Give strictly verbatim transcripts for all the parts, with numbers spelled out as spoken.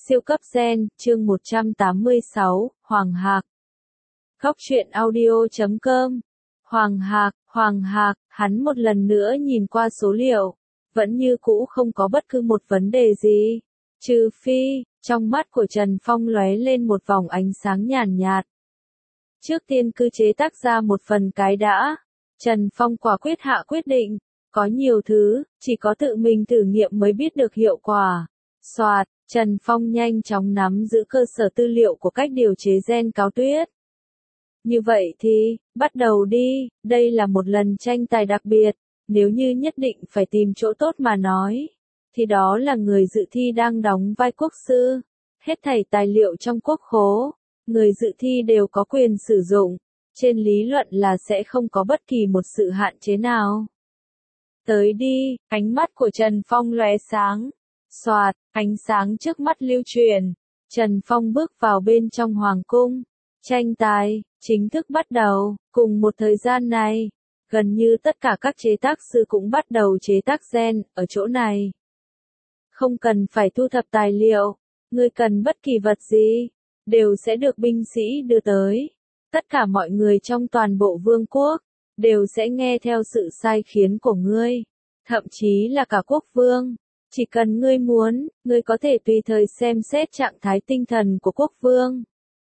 Siêu cấp gen, chương một trăm tám mươi sáu, Hoàng Hạc. Góc truyện audio chấm com. Hoàng Hạc, Hoàng Hạc, hắn một lần nữa nhìn qua số liệu, vẫn như cũ không có bất cứ một vấn đề gì. Trừ phi, trong mắt của Trần Phong lóe lên một vòng ánh sáng nhàn nhạt. Trước tiên cứ chế tác ra một phần cái đã. Trần Phong quả quyết hạ quyết định, có nhiều thứ, chỉ có tự mình thử nghiệm mới biết được hiệu quả. Soạt, Trần Phong nhanh chóng nắm giữ cơ sở tư liệu của cách điều chế gen cáo tuyết. Như vậy thì, bắt đầu đi, đây là một lần tranh tài đặc biệt, nếu như nhất định phải tìm chỗ tốt mà nói, thì đó là người dự thi đang đóng vai quốc sư. Hết thảy tài liệu trong quốc khố, người dự thi đều có quyền sử dụng, trên lý luận là sẽ không có bất kỳ một sự hạn chế nào. Tới đi, ánh mắt của Trần Phong lóe sáng. Soạt, ánh sáng trước mắt lưu truyền. Trần Phong bước vào bên trong hoàng cung. Tranh tài, chính thức bắt đầu. Cùng một thời gian này, gần như tất cả các chế tác sư cũng bắt đầu chế tác gen ở chỗ này. Không cần phải thu thập tài liệu, người cần bất kỳ vật gì, đều sẽ được binh sĩ đưa tới. Tất cả mọi người trong toàn bộ vương quốc, đều sẽ nghe theo sự sai khiến của ngươi. Thậm chí là cả quốc vương. Chỉ cần ngươi muốn, ngươi có thể tùy thời xem xét trạng thái tinh thần của quốc vương.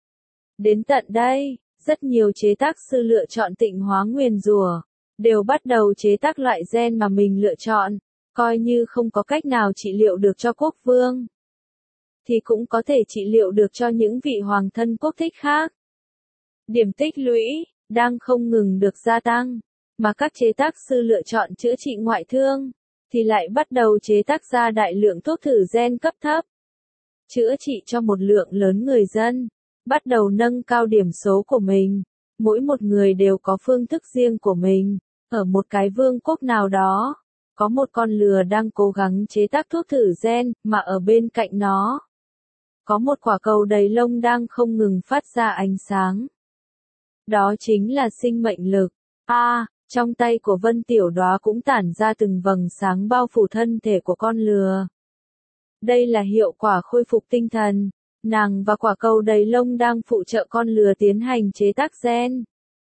Đến tận đây, rất nhiều chế tác sư lựa chọn tịnh hóa nguyền rủa, đều bắt đầu chế tác loại gen mà mình lựa chọn, coi như không có cách nào trị liệu được cho quốc vương, thì cũng có thể trị liệu được cho những vị hoàng thân quốc thích khác. Điểm tích lũy, đang không ngừng được gia tăng, mà các chế tác sư lựa chọn chữa trị ngoại thương, thì lại bắt đầu chế tác ra đại lượng thuốc thử gen cấp thấp. Chữa trị cho một lượng lớn người dân, bắt đầu nâng cao điểm số của mình. Mỗi một người đều có phương thức riêng của mình. Ở một cái vương quốc nào đó, có một con lừa đang cố gắng chế tác thuốc thử gen, mà ở bên cạnh nó, có một quả cầu đầy lông đang không ngừng phát ra ánh sáng. Đó chính là sinh mệnh lực. A, à, trong tay của Vân Tiểu Đóa cũng tản ra từng vầng sáng bao phủ thân thể của con lừa. Đây là hiệu quả khôi phục tinh thần. Nàng và quả cầu đầy lông đang phụ trợ con lừa tiến hành chế tác gen.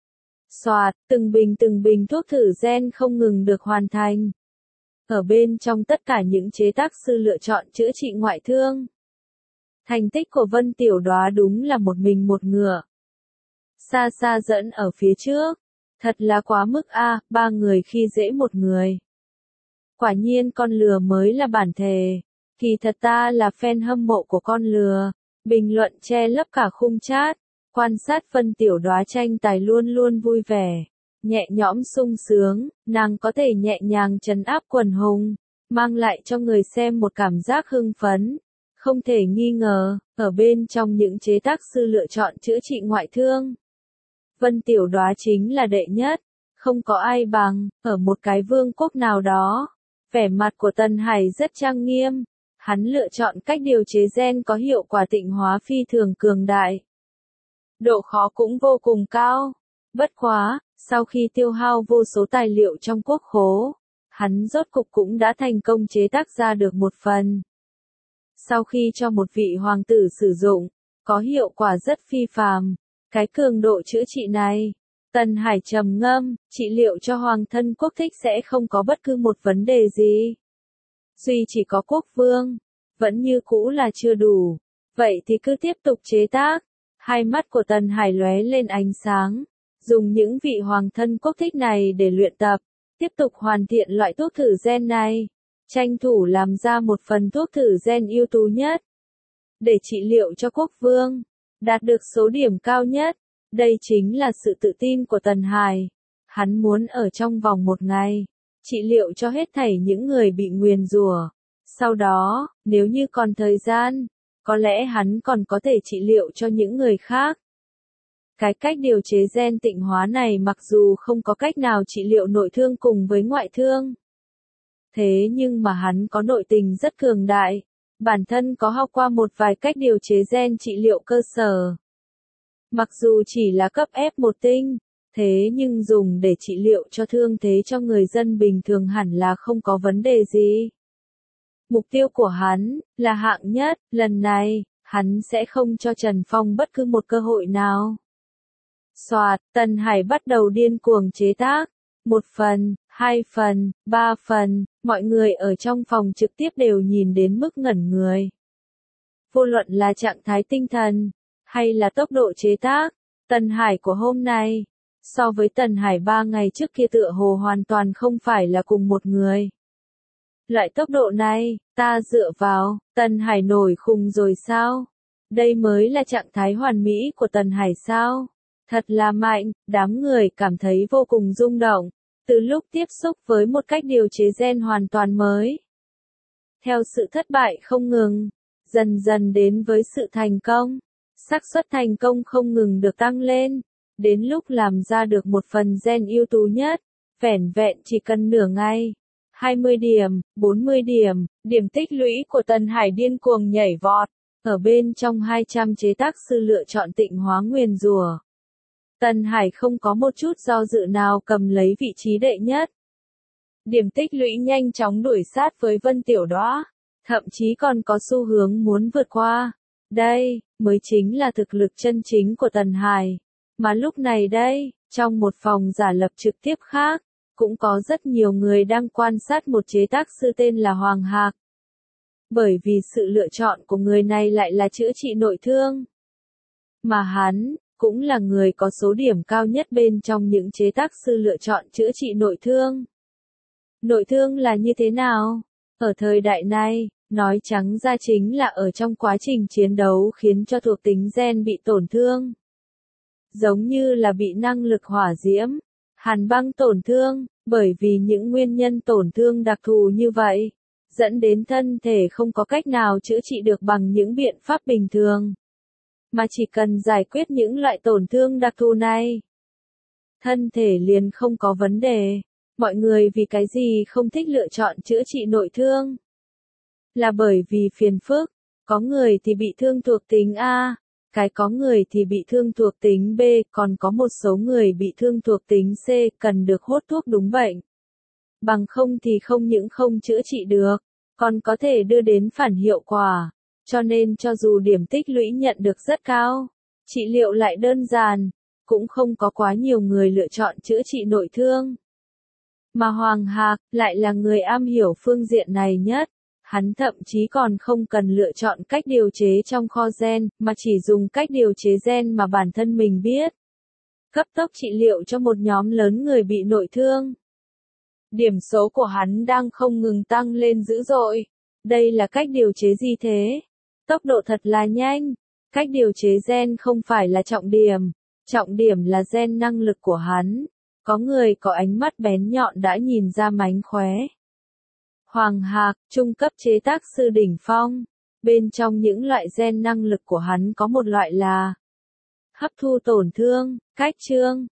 Soạt, từng bình từng bình thuốc thử gen không ngừng được hoàn thành. Ở bên trong tất cả những chế tác sư lựa chọn chữa trị ngoại thương. Thành tích của Vân Tiểu Đóa đúng là một mình một ngựa. Xa xa dẫn ở phía trước. Thật là quá mức a, à, ba người khi dễ một người. Quả nhiên con lừa mới là bản thể. Kỳ thật ta là fan hâm mộ của con lừa. Bình luận che lấp cả khung chat. Quan sát Vân Tiểu Đóa tranh tài luôn luôn vui vẻ. Nhẹ nhõm sung sướng, nàng có thể nhẹ nhàng trấn áp quần hùng, mang lại cho người xem một cảm giác hưng phấn. Không thể nghi ngờ, ở bên trong những chế tác sư lựa chọn chữa trị ngoại thương, Vân Tiểu Đóa chính là đệ nhất, không có ai bằng. Ở một cái vương quốc nào đó, vẻ mặt của Tần Hải rất trang nghiêm, hắn lựa chọn cách điều chế gen có hiệu quả tịnh hóa phi thường cường đại. Độ khó cũng vô cùng cao. Bất quá, sau khi tiêu hao vô số tài liệu trong quốc khố, hắn rốt cục cũng đã thành công chế tác ra được một phần. Sau khi cho một vị hoàng tử sử dụng, có hiệu quả rất phi phàm. Cái cường độ chữa trị này, Tần Hải trầm ngâm, trị liệu cho hoàng thân quốc thích sẽ không có bất cứ một vấn đề gì. Duy chỉ có quốc vương, vẫn như cũ là chưa đủ. Vậy thì cứ tiếp tục chế tác. Hai mắt của Tần Hải lóe lên ánh sáng, dùng những vị hoàng thân quốc thích này để luyện tập, tiếp tục hoàn thiện loại thuốc thử gen này, tranh thủ làm ra một phần thuốc thử gen ưu tú nhất, để trị liệu cho quốc vương, đạt được số điểm cao nhất. Đây chính là sự tự tin của Tần Hải. Hắn muốn ở trong vòng một ngày, trị liệu cho hết thảy những người bị nguyền rủa. Sau đó, nếu như còn thời gian, có lẽ hắn còn có thể trị liệu cho những người khác. Cái cách điều chế gen tịnh hóa này mặc dù không có cách nào trị liệu nội thương cùng với ngoại thương. Thế nhưng mà hắn có nội tình rất cường đại. Bản thân có học qua một vài cách điều chế gen trị liệu cơ sở. Mặc dù chỉ là cấp ép một tinh, thế nhưng dùng để trị liệu cho thương thế cho người dân bình thường hẳn là không có vấn đề gì. Mục tiêu của hắn là hạng nhất, lần này, hắn sẽ không cho Trần Phong bất cứ một cơ hội nào. Soạt, Tần Hải bắt đầu điên cuồng chế tác. Một phần, hai phần, ba phần, mọi người ở trong phòng trực tiếp đều nhìn đến mức ngẩn người. Vô luận là trạng thái tinh thần, hay là tốc độ chế tác, Tần Hải của hôm nay, so với Tần Hải ba ngày trước kia tựa hồ hoàn toàn không phải là cùng một người. Loại tốc độ này, ta dựa vào, Tần Hải nổi khùng rồi sao? Đây mới là trạng thái hoàn mỹ của Tần Hải sao? Thật là mạnh, đám người cảm thấy vô cùng rung động, từ lúc tiếp xúc với một cách điều chế gen hoàn toàn mới. Theo sự thất bại không ngừng, dần dần đến với sự thành công, xác suất thành công không ngừng được tăng lên, đến lúc làm ra được một phần gen ưu tú nhất, vẻn vẹn chỉ cần nửa ngày. hai mươi điểm, bốn mươi điểm, điểm tích lũy của Tần Hải điên cuồng nhảy vọt, ở bên trong hai trăm chế tác sư lựa chọn Tịnh Hóa Nguyền Rủa. Tần Hải không có một chút do dự nào cầm lấy vị trí đệ nhất. Điểm tích lũy nhanh chóng đuổi sát với Vân Tiểu Đóa, thậm chí còn có xu hướng muốn vượt qua. Đây, mới chính là thực lực chân chính của Tần Hải. Mà lúc này đây, trong một phòng giả lập trực tiếp khác, cũng có rất nhiều người đang quan sát một chế tác sư tên là Hoàng Hạc. Bởi vì sự lựa chọn của người này lại là chữa trị nội thương. Mà hắn, cũng là người có số điểm cao nhất bên trong những chế tác sư lựa chọn chữa trị nội thương. Nội thương là như thế nào? Ở thời đại này, nói trắng ra chính là ở trong quá trình chiến đấu khiến cho thuộc tính gen bị tổn thương. Giống như là bị năng lực hỏa diễm, hàn băng tổn thương, bởi vì những nguyên nhân tổn thương đặc thù như vậy, dẫn đến thân thể không có cách nào chữa trị được bằng những biện pháp bình thường. Mà chỉ cần giải quyết những loại tổn thương đặc thù này, thân thể liền không có vấn đề. Mọi người vì cái gì không thích lựa chọn chữa trị nội thương? Là bởi vì phiền phức, có người thì bị thương thuộc tính A, cái có người thì bị thương thuộc tính B, còn có một số người bị thương thuộc tính C, cần được hốt thuốc đúng bệnh. Bằng không thì không những không chữa trị được, còn có thể đưa đến phản hiệu quả. Cho nên cho dù điểm tích lũy nhận được rất cao, trị liệu lại đơn giản, cũng không có quá nhiều người lựa chọn chữa trị nội thương. Mà Hoàng Hạc lại là người am hiểu phương diện này nhất. Hắn thậm chí còn không cần lựa chọn cách điều chế trong kho gen, mà chỉ dùng cách điều chế gen mà bản thân mình biết. Cấp tốc trị liệu cho một nhóm lớn người bị nội thương. Điểm số của hắn đang không ngừng tăng lên dữ dội. Đây là cách điều chế gì thế? Tốc độ thật là nhanh. Cách điều chế gen không phải là trọng điểm. Trọng điểm là gen năng lực của hắn. Có người có ánh mắt bén nhọn đã nhìn ra mánh khóe. Hoàng Hạc, trung cấp chế tác sư đỉnh phong. Bên trong những loại gen năng lực của hắn có một loại là hấp thu tổn thương, cách trương,